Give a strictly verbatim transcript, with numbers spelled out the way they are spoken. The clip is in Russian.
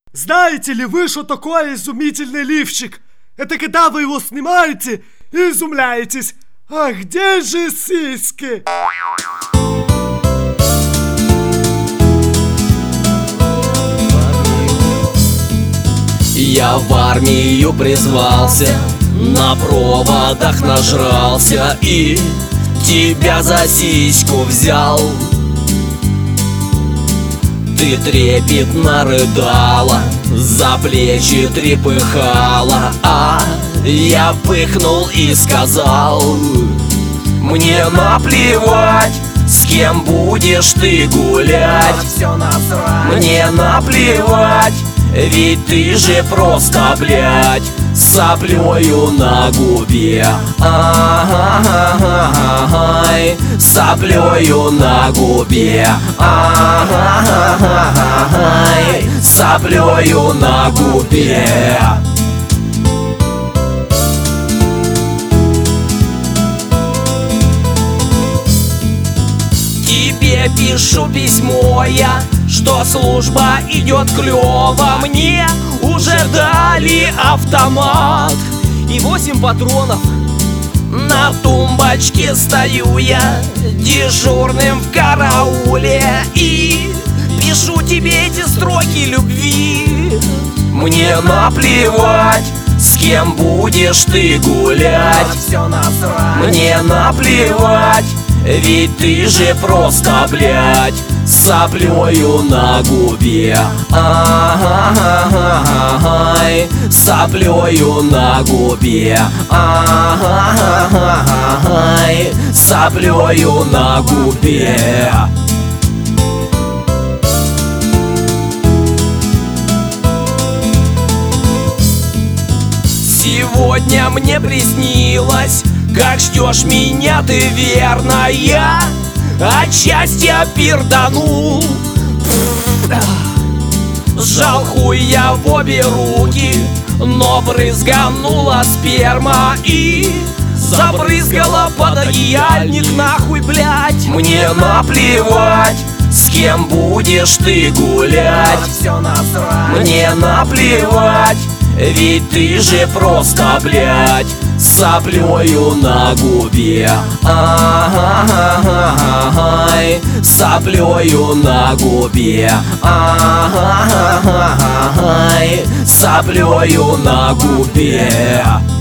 Знаете ли вы, что такое изумительный лифчик? Это когда вы его снимаете и изумляетесь. А где же сиськи? Я в армию призвался, на проводах нажрался и тебя за сиську взял. Ты трепетно рыдала, за плечи трепыхала, а я пыхнул и сказал: мне наплевать, с кем будешь ты гулять. Мне наплевать, ведь ты же просто, блядь, соплею на губе. Ай, соплею на губе. Ай, соплею на губе. Тебе пишу письмо я, что служба идет клёво. Мне уже дали автомат и восемь патронов. На тумбочке стою я дежурным в карауле и пишу тебе эти строки любви. Мне наплевать, с кем будешь ты гулять. Мне наплевать, ведь ты же просто, блядь, соплею на губе. Ай, соплею на губе. Ай, соплею на губе. Сегодня мне приснилось, как ждешь меня ты верно. Я от счастья перданул, сжал хуй я в обе руки, но брызганула сперма и забрызгала пододеяльник нахуй, блядь. Мне наплевать, с кем будешь ты гулять. Мне наплевать, ведь ты же просто, блядь, соплею на губе. Ай, соплею на губе. Ай, соплею на губе.